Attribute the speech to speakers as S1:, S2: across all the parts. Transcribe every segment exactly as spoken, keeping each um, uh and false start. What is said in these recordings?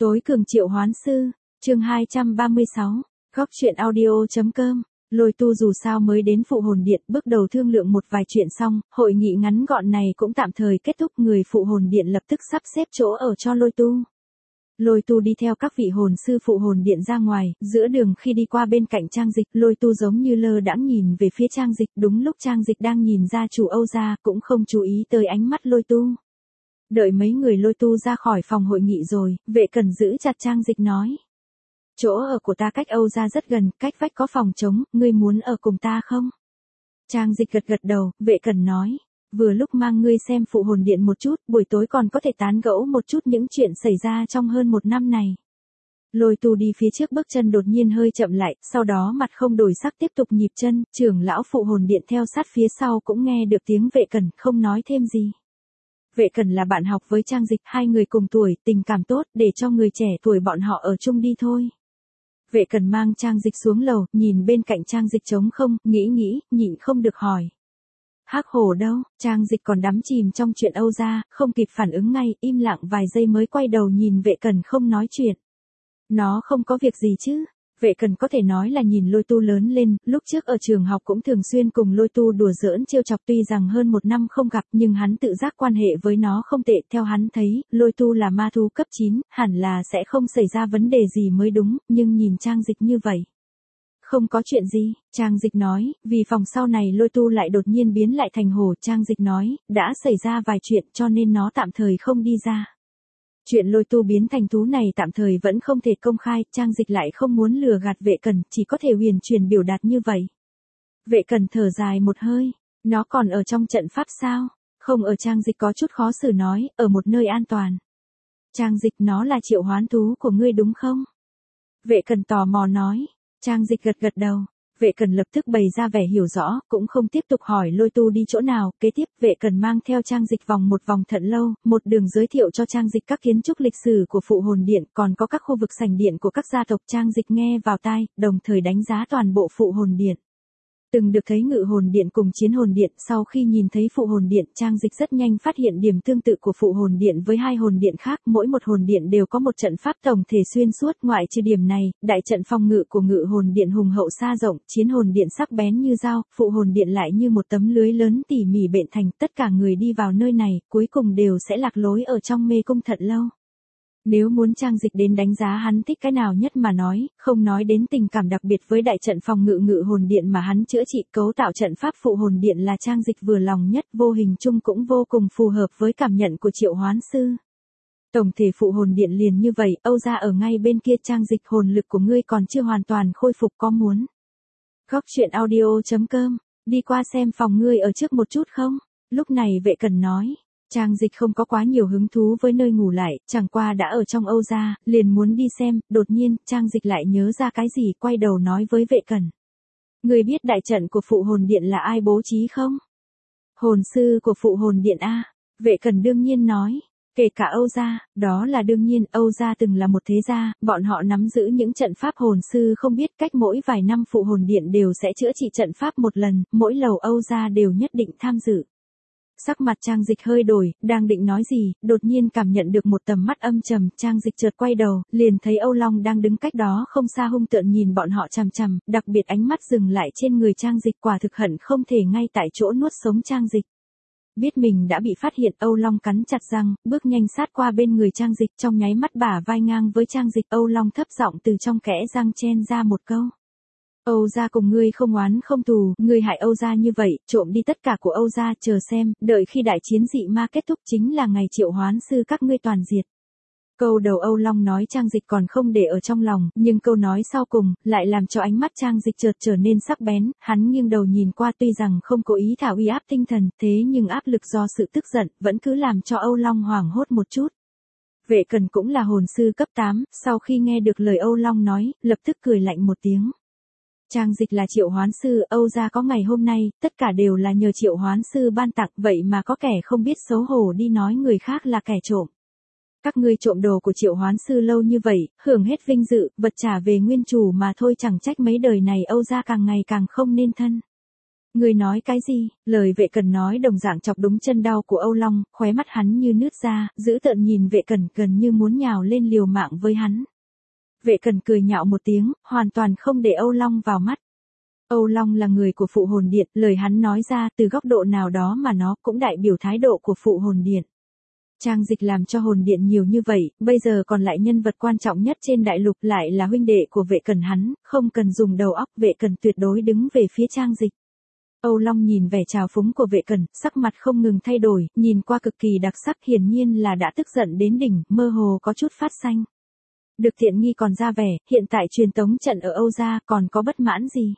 S1: Tối cường triệu hoán sư, chương hai trăm ba mươi sáu, góc truyện audio.com, Lôi Tu dù sao mới đến phụ hồn điện, bước đầu thương lượng một vài chuyện xong, hội nghị ngắn gọn này cũng tạm thời kết thúc, người phụ hồn điện lập tức sắp xếp chỗ ở cho Lôi Tu. Lôi Tu đi theo các vị hồn sư phụ hồn điện ra ngoài, giữa đường khi đi qua bên cạnh Trang Dịch, Lôi Tu giống như lơ đãng nhìn về phía Trang Dịch, đúng lúc Trang Dịch đang nhìn ra chủ Âu gia, cũng không chú ý tới ánh mắt Lôi Tu. Đợi mấy người Lôi Tu ra khỏi phòng hội nghị rồi, Vệ Cẩn giữ chặt Trang Dịch nói. Chỗ ở của ta cách Âu gia rất gần, cách vách có phòng trống, ngươi muốn ở cùng ta không? Trang Dịch gật gật đầu, Vệ Cẩn nói. Vừa lúc mang ngươi xem phụ hồn điện một chút, buổi tối còn có thể tán gẫu một chút những chuyện xảy ra trong hơn một năm này. Lôi Tu đi phía trước bước chân đột nhiên hơi chậm lại, sau đó mặt không đổi sắc tiếp tục nhịp chân, trưởng lão phụ hồn điện theo sát phía sau cũng nghe được tiếng Vệ Cẩn, không nói thêm gì. Vệ Cẩn là bạn học với Trang Dịch, hai người cùng tuổi, tình cảm tốt, để cho người trẻ tuổi bọn họ ở chung đi thôi. Vệ Cẩn mang Trang Dịch xuống lầu, nhìn bên cạnh Trang Dịch trống không, nghĩ nghĩ, nhịn không được hỏi. Hắc Hổ đâu? Trang Dịch còn đắm chìm trong chuyện Âu gia, không kịp phản ứng ngay, im lặng vài giây mới quay đầu nhìn Vệ Cẩn không nói chuyện. Nó không có việc gì chứ? Vệ Cẩn có thể nói là nhìn Lôi Tu lớn lên, lúc trước ở trường học cũng thường xuyên cùng Lôi Tu đùa giỡn trêu chọc, tuy rằng hơn một năm không gặp nhưng hắn tự giác quan hệ với nó không tệ, theo hắn thấy, Lôi Tu là ma thú cấp chín, hẳn là sẽ không xảy ra vấn đề gì mới đúng, nhưng nhìn Trang Dịch như vậy. Không có chuyện gì, Trang Dịch nói, vì phòng sau này Lôi Tu lại đột nhiên biến lại thành hổ, Trang Dịch nói, đã xảy ra vài chuyện cho nên nó tạm thời không đi ra. Chuyện Lôi Tu biến thành thú này tạm thời vẫn không thể công khai, Trang Dịch lại không muốn lừa gạt Vệ Cẩn, chỉ có thể huyền truyền biểu đạt như vậy. Vệ Cẩn thở dài một hơi, nó còn ở trong trận pháp sao? Không ở. Trang Dịch có chút khó xử nói, ở một nơi an toàn. Trang Dịch, nó là triệu hoán thú của ngươi đúng không? Vệ Cẩn tò mò nói. Trang Dịch gật gật đầu. Vệ Cẩn lập tức bày ra vẻ hiểu rõ, cũng không tiếp tục hỏi Lôi Tu đi chỗ nào, kế tiếp Vệ Cẩn mang theo Trang Dịch vòng một vòng thật lâu, một đường giới thiệu cho Trang Dịch các kiến trúc lịch sử của phụ hồn điện, còn có các khu vực sảnh điện của các gia tộc. Trang Dịch nghe vào tai, đồng thời đánh giá toàn bộ phụ hồn điện. Từng được thấy ngự hồn điện cùng chiến hồn điện, sau khi nhìn thấy phụ hồn điện, Trang Dịch rất nhanh phát hiện điểm tương tự của phụ hồn điện với hai hồn điện khác, mỗi một hồn điện đều có một trận pháp tổng thể xuyên suốt, ngoại trừ điểm này, đại trận phòng ngự của ngự hồn điện hùng hậu xa rộng, chiến hồn điện sắc bén như dao, phụ hồn điện lại như một tấm lưới lớn tỉ mỉ bện thành, tất cả người đi vào nơi này, cuối cùng đều sẽ lạc lối ở trong mê cung thật lâu. Nếu muốn Trang Dịch đến đánh giá hắn thích cái nào nhất mà nói, không nói đến tình cảm đặc biệt với đại trận phòng ngự ngự hồn điện mà hắn chữa trị, cấu tạo trận pháp phụ hồn điện là Trang Dịch vừa lòng nhất, vô hình chung cũng vô cùng phù hợp với cảm nhận của triệu hoán sư. Tổng thể phụ hồn điện liền như vậy, Âu gia ở ngay bên kia. Trang Dịch, hồn lực của ngươi còn chưa hoàn toàn khôi phục, có muốn góc truyện audio.com, đi qua xem phòng ngươi ở trước một chút không? Lúc này Vệ Cẩn nói. Trang Dịch không có quá nhiều hứng thú với nơi ngủ lại, chẳng qua đã ở trong Âu gia, liền muốn đi xem, đột nhiên, Trang Dịch lại nhớ ra cái gì, quay đầu nói với Vệ Cẩn. Người biết đại trận của phụ hồn điện là ai bố trí không? Hồn sư của phụ hồn điện a. Vệ Cẩn đương nhiên nói, kể cả Âu gia, đó là đương nhiên, Âu gia từng là một thế gia, bọn họ nắm giữ những trận pháp hồn sư không biết, cách mỗi vài năm phụ hồn điện đều sẽ chữa trị trận pháp một lần, mỗi lầu Âu gia đều nhất định tham dự. Sắc mặt Trang Dịch hơi đổi, đang định nói gì, đột nhiên cảm nhận được một tầm mắt âm trầm, Trang Dịch chợt quay đầu, liền thấy Âu Long đang đứng cách đó không xa hung tợn nhìn bọn họ chằm chằm, đặc biệt ánh mắt dừng lại trên người Trang Dịch, quả thực hận không thể ngay tại chỗ nuốt sống Trang Dịch. Biết mình đã bị phát hiện, Âu Long cắn chặt răng, bước nhanh sát qua bên người Trang Dịch, trong nháy mắt bả vai ngang với Trang Dịch, Âu Long thấp giọng từ trong kẽ răng chen ra một câu. Âu gia cùng ngươi không oán không thù, ngươi hại Âu gia như vậy, trộm đi tất cả của Âu gia, chờ xem, đợi khi đại chiến dị ma kết thúc chính là ngày triệu hoán sư các ngươi toàn diệt. Câu đầu Âu Long nói Trang Dịch còn không để ở trong lòng, nhưng câu nói sau cùng, lại làm cho ánh mắt Trang Dịch chợt trở nên sắc bén, hắn nghiêng đầu nhìn qua, tuy rằng không cố ý thả uy áp tinh thần, thế nhưng áp lực do sự tức giận, vẫn cứ làm cho Âu Long hoảng hốt một chút. Vệ Cẩn cũng là hồn sư cấp tám, sau khi nghe được lời Âu Long nói, lập tức cười lạnh một tiếng. Trang Dịch là triệu hoán sư, Âu gia có ngày hôm nay, tất cả đều là nhờ triệu hoán sư ban tặng, vậy mà có kẻ không biết xấu hổ đi nói người khác là kẻ trộm. Các ngươi trộm đồ của triệu hoán sư lâu như vậy, hưởng hết vinh dự, vật trả về nguyên chủ mà thôi, chẳng trách mấy đời này Âu gia càng ngày càng không nên thân. Ngươi nói cái gì? Lời Vệ Cẩn nói đồng dạng chọc đúng chân đau của Âu Long, khóe mắt hắn như nứt ra, dữ tợn nhìn Vệ Cẩn gần như muốn nhào lên liều mạng với hắn. Vệ Cẩn cười nhạo một tiếng, hoàn toàn không để Âu Long vào mắt. Âu Long là người của Phụ Hồn Điện, lời hắn nói ra từ góc độ nào đó mà nó cũng đại biểu thái độ của Phụ Hồn Điện. Trang Dịch làm cho hồn điện nhiều như vậy, bây giờ còn lại nhân vật quan trọng nhất trên đại lục lại là huynh đệ của Vệ Cẩn hắn, không cần dùng đầu óc, Vệ Cẩn tuyệt đối đứng về phía Trang Dịch. Âu Long nhìn vẻ trào phúng của Vệ Cẩn, sắc mặt không ngừng thay đổi, nhìn qua cực kỳ đặc sắc, hiển nhiên là đã tức giận đến đỉnh, mơ hồ có chút phát xanh. Được tiện nghi còn ra vẻ, hiện tại truyền tống trận ở Âu gia còn có bất mãn gì?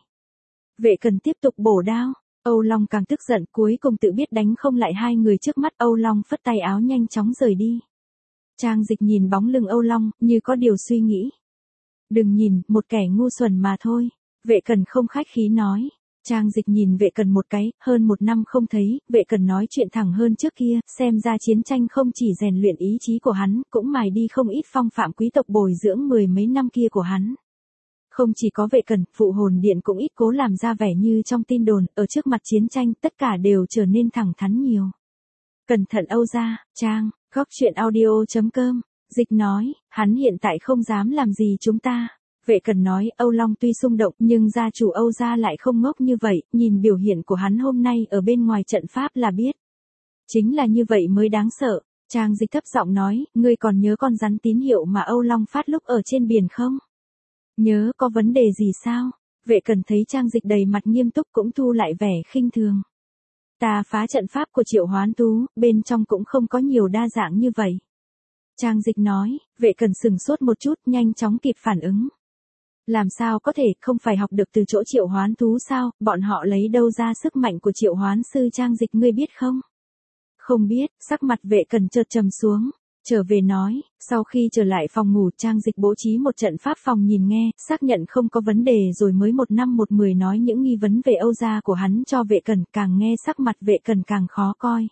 S1: Vệ Cẩn tiếp tục bổ đao. Âu Long càng tức giận, cuối cùng tự biết đánh không lại hai người trước mắt, Âu Long phất tay áo nhanh chóng rời đi. Trang Dịch nhìn bóng lưng Âu Long, như có điều suy nghĩ. Đừng nhìn, một kẻ ngu xuẩn mà thôi. Vệ Cẩn không khách khí nói. Trang Dịch nhìn Vệ Cẩn một cái, hơn một năm không thấy, Vệ Cẩn nói chuyện thẳng hơn trước kia, xem ra chiến tranh không chỉ rèn luyện ý chí của hắn, cũng mài đi không ít phong phạm quý tộc bồi dưỡng mười mấy năm kia của hắn. Không chỉ có Vệ Cẩn, Phụ Hồn Điện cũng ít cố làm ra vẻ như trong tin đồn, ở trước mặt chiến tranh tất cả đều trở nên thẳng thắn nhiều. Cẩn thận Âu gia, Trang, góc truyện audio chấm com, Dịch nói, hắn hiện tại không dám làm gì chúng ta. Vệ Cẩn nói, Âu Long tuy xung động nhưng gia chủ Âu gia lại không ngốc như vậy, nhìn biểu hiện của hắn hôm nay ở bên ngoài trận pháp là biết. Chính là như vậy mới đáng sợ. Trang Dịch thấp giọng nói, ngươi còn nhớ con rắn tín hiệu mà Âu Long phát lúc ở trên biển không? Nhớ, có vấn đề gì sao? Vệ Cẩn thấy Trang Dịch đầy mặt nghiêm túc cũng thu lại vẻ khinh thường. Ta phá trận pháp của Triệu Hoán Tú, bên trong cũng không có nhiều đa dạng như vậy. Trang Dịch nói, Vệ Cẩn sừng sốt một chút, nhanh chóng kịp phản ứng. Làm sao có thể, không phải học được từ chỗ Triệu Hoán Thú sao, bọn họ lấy đâu ra sức mạnh của Triệu Hoán Sư? Trang Dịch ngươi biết không? Không biết, sắc mặt Vệ Cẩn chợt trầm xuống, trở về nói, sau khi trở lại phòng ngủ Trang Dịch bố trí một trận pháp phòng nhìn nghe, xác nhận không có vấn đề rồi mới một năm một mười nói những nghi vấn về Âu gia của hắn cho Vệ Cẩn, càng nghe sắc mặt Vệ Cẩn càng khó coi.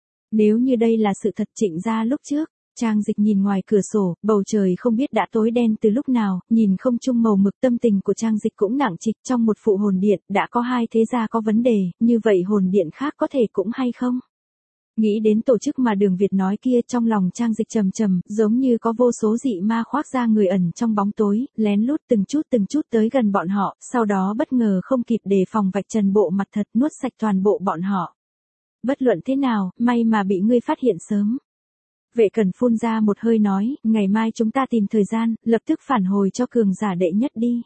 S1: Nếu như đây là sự thật Trịnh gia lúc trước. Trang Dịch nhìn ngoài cửa sổ, bầu trời không biết đã tối đen từ lúc nào, nhìn không chung màu mực, tâm tình của Trang Dịch cũng nặng trịch. Trong một phụ hồn điện, đã có hai thế gia có vấn đề, như vậy hồn điện khác có thể cũng hay không? Nghĩ đến tổ chức mà Đường Việt nói kia, trong lòng Trang Dịch trầm trầm, giống như có vô số dị ma khoác ra người ẩn trong bóng tối, lén lút từng chút từng chút tới gần bọn họ, sau đó bất ngờ không kịp đề phòng vạch trần bộ mặt thật, nuốt sạch toàn bộ bọn họ. Bất luận thế nào, may mà bị ngươi phát hiện sớm. Vệ Cẩn phun ra một hơi nói, ngày mai chúng ta tìm thời gian, lập tức phản hồi cho cường giả đệ nhất đi.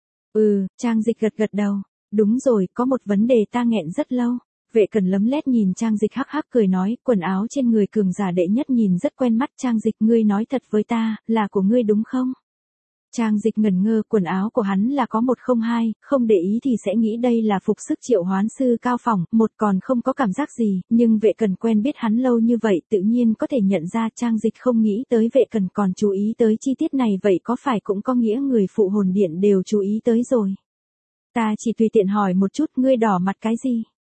S1: Ừ, Trang Dịch gật gật đầu. Đúng rồi, có một vấn đề ta nghẹn rất lâu. Vệ Cẩn lấm lét nhìn Trang Dịch hắc hắc cười nói, quần áo trên người cường giả đệ nhất nhìn rất quen mắt. Trang Dịch, ngươi nói thật với ta, là của ngươi đúng không? Trang Dịch ngẩn ngơ, quần áo của hắn là có một không hai, không để ý thì sẽ nghĩ đây là phục sức Triệu Hoán Sư cao phỏng, một còn không có cảm giác gì, nhưng Vệ Cẩn quen biết hắn lâu như vậy tự nhiên có thể nhận ra. Trang Dịch không nghĩ tới Vệ Cẩn còn chú ý tới chi tiết này, vậy có phải cũng có nghĩa người Phụ Hồn Điện đều chú ý tới rồi? Ta chỉ tùy tiện hỏi một chút, ngươi đỏ mặt cái gì?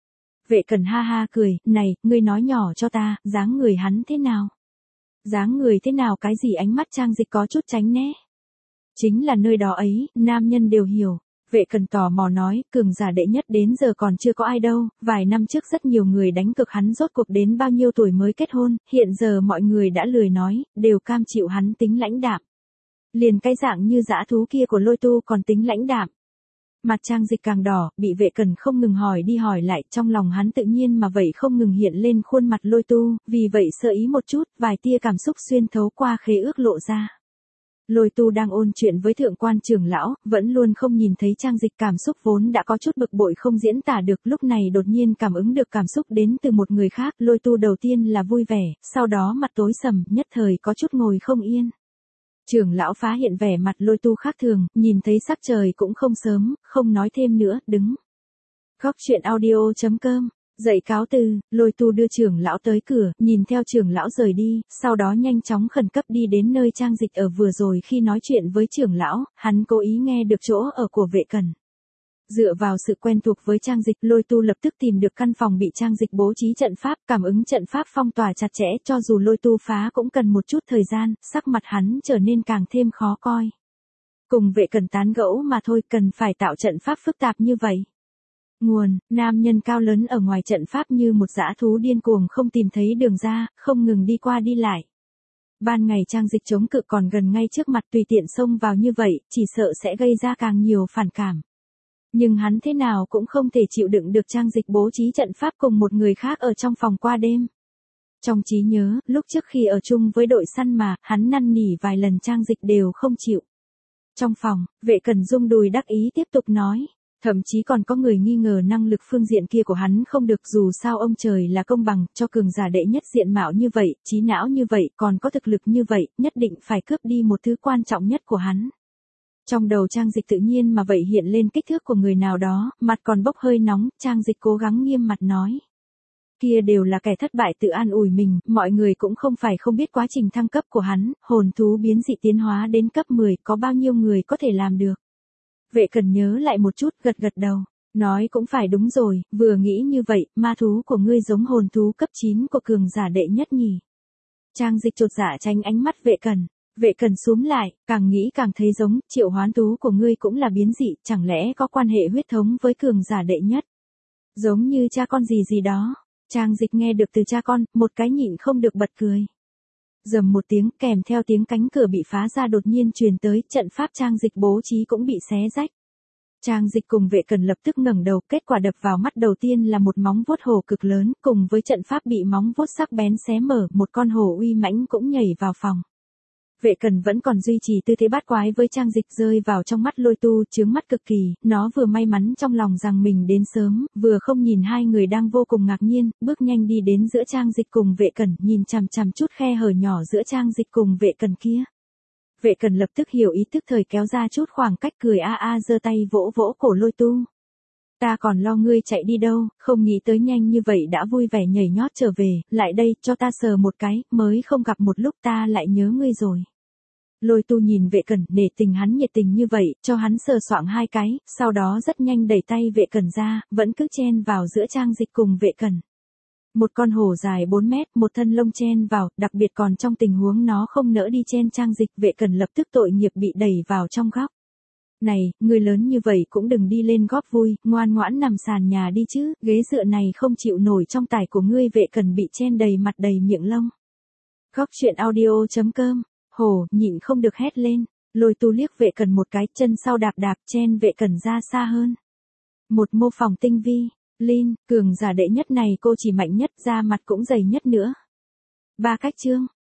S1: Vệ Cẩn ha ha cười, này, ngươi nói nhỏ cho ta, dáng người hắn thế nào? Dáng người thế nào cái gì? Ánh mắt Trang Dịch có chút tránh né. Chính là nơi đó ấy, nam nhân đều hiểu. Vệ Cẩn tò mò nói, cường giả đệ nhất đến giờ còn chưa có ai đâu, vài năm trước rất nhiều người đánh cực hắn rốt cuộc đến bao nhiêu tuổi mới kết hôn, hiện giờ mọi người đã lười nói, đều cam chịu hắn tính lãnh đạm. Liền cái dạng như dã thú kia của Lôi Tu còn tính lãnh đạm. Mặt Trang Dịch càng đỏ, bị Vệ Cẩn không ngừng hỏi đi hỏi lại, trong lòng hắn tự nhiên mà vậy không ngừng hiện lên khuôn mặt Lôi Tu, vì vậy sơ ý một chút, vài tia cảm xúc xuyên thấu qua khế ước lộ ra. Lôi Tu đang ôn chuyện với thượng quan trưởng lão, vẫn luôn không nhìn thấy Trang Dịch, cảm xúc vốn đã có chút bực bội không diễn tả được, lúc này đột nhiên cảm ứng được cảm xúc đến từ một người khác. Lôi Tu đầu tiên là vui vẻ, sau đó mặt tối sầm, nhất thời có chút ngồi không yên. Trưởng lão phá hiện vẻ mặt Lôi Tu khác thường, nhìn thấy sắc trời cũng không sớm, không nói thêm nữa, đứng. Góc truyện audio chấm com, dậy cáo từ, Lôi Tu đưa trưởng lão tới cửa, nhìn theo trưởng lão rời đi, sau đó nhanh chóng khẩn cấp đi đến nơi Trang Dịch ở. Vừa rồi khi nói chuyện với trưởng lão, hắn cố ý nghe được chỗ ở của Vệ Cẩn. Dựa vào sự quen thuộc với Trang Dịch, Lôi Tu lập tức tìm được căn phòng bị Trang Dịch bố trí trận pháp, cảm ứng trận pháp phong tỏa chặt chẽ, cho dù Lôi Tu phá cũng cần một chút thời gian, sắc mặt hắn trở nên càng thêm khó coi. Cùng Vệ Cẩn tán gẫu mà thôi, cần phải tạo trận pháp phức tạp như vậy. Nguồn, nam nhân cao lớn ở ngoài trận pháp như một dã thú điên cuồng không tìm thấy đường ra, không ngừng đi qua đi lại. Ban ngày Trang Dịch chống cự còn gần ngay trước mặt tùy tiện xông vào như vậy, chỉ sợ sẽ gây ra càng nhiều phản cảm. Nhưng hắn thế nào cũng không thể chịu đựng được Trang Dịch bố trí trận pháp cùng một người khác ở trong phòng qua đêm. Trong trí nhớ, lúc trước khi ở chung với đội săn mà, hắn năn nỉ vài lần Trang Dịch đều không chịu. Trong phòng, Vệ Cẩn rung đùi đắc ý tiếp tục nói. Thậm chí còn có người nghi ngờ năng lực phương diện kia của hắn không được, dù sao ông trời là công bằng, cho cường giả đệ nhất diện mạo như vậy, trí não như vậy, còn có thực lực như vậy, nhất định phải cướp đi một thứ quan trọng nhất của hắn. Trong đầu Trang Dịch tự nhiên mà vậy hiện lên kích thước của người nào đó, mặt còn bốc hơi nóng, Trang Dịch cố gắng nghiêm mặt nói. Kia đều là kẻ thất bại tự an ủi mình, mọi người cũng không phải không biết quá trình thăng cấp của hắn, hồn thú biến dị tiến hóa đến cấp mười, có bao nhiêu người có thể làm được. Vệ Cẩn nhớ lại một chút, gật gật đầu, nói cũng phải đúng rồi, vừa nghĩ như vậy, ma thú của ngươi giống hồn thú cấp chín của cường giả đệ nhất nhỉ. Trang Dịch chột dạ tránh ánh mắt Vệ Cẩn. Vệ Cẩn xúm lại, càng nghĩ càng thấy giống, triệu hoán thú của ngươi cũng là biến dị, chẳng lẽ có quan hệ huyết thống với cường giả đệ nhất. Giống như cha con gì gì đó. Trang Dịch nghe được từ cha con, một cái nhịn không được bật cười. Rầm một tiếng, kèm theo tiếng cánh cửa bị phá ra đột nhiên truyền tới, trận pháp Trang Dịch bố trí cũng bị xé rách. Trang Dịch cùng Vệ Cẩn lập tức ngẩng đầu, kết quả đập vào mắt đầu tiên là một móng vuốt hổ cực lớn, cùng với trận pháp bị móng vuốt sắc bén xé mở, một con hổ uy mãnh cũng nhảy vào phòng. Vệ Cẩn vẫn còn duy trì tư thế bát quái với Trang Dịch, rơi vào trong mắt Lôi Tu, chướng mắt cực kỳ, nó vừa may mắn trong lòng rằng mình đến sớm, vừa không nhìn hai người đang vô cùng ngạc nhiên, bước nhanh đi đến giữa Trang Dịch cùng Vệ Cẩn, nhìn chằm chằm chút khe hở nhỏ giữa Trang Dịch cùng Vệ Cẩn kia. Vệ Cẩn lập tức hiểu ý, tức thời kéo ra chút khoảng cách, cười a a giơ tay vỗ vỗ cổ Lôi Tu. Ta còn lo ngươi chạy đi đâu, không nghĩ tới nhanh như vậy đã vui vẻ nhảy nhót trở về, lại đây, cho ta sờ một cái, mới không gặp một lúc ta lại nhớ ngươi rồi. Lôi Tu nhìn Vệ Cẩn, nể tình hắn nhiệt tình như vậy, cho hắn sờ soạng hai cái, sau đó rất nhanh đẩy tay Vệ Cẩn ra, vẫn cứ chen vào giữa Trang Dịch cùng Vệ Cẩn. Một con hổ dài bốn mét, một thân lông chen vào, đặc biệt còn trong tình huống nó không nỡ đi chen Trang Dịch, Vệ Cẩn lập tức tội nghiệp bị đẩy vào trong góc. Này, người lớn như vậy cũng đừng đi lên góp vui, ngoan ngoãn nằm sàn nhà đi chứ, ghế dựa này không chịu nổi trong tải của ngươi. Vệ Cẩn bị chen đầy mặt đầy miệng lông. Góc truyện audio chấm com, hổ, nhịn không được hét lên, Lôi Tu liếc Vệ Cẩn một cái, chân sau đạp đạp chen Vệ Cẩn ra xa hơn. Một mô phỏng tinh vi, Linh, cường giả đệ nhất này cô chỉ mạnh nhất, da mặt cũng dày nhất nữa. Ba cách chương.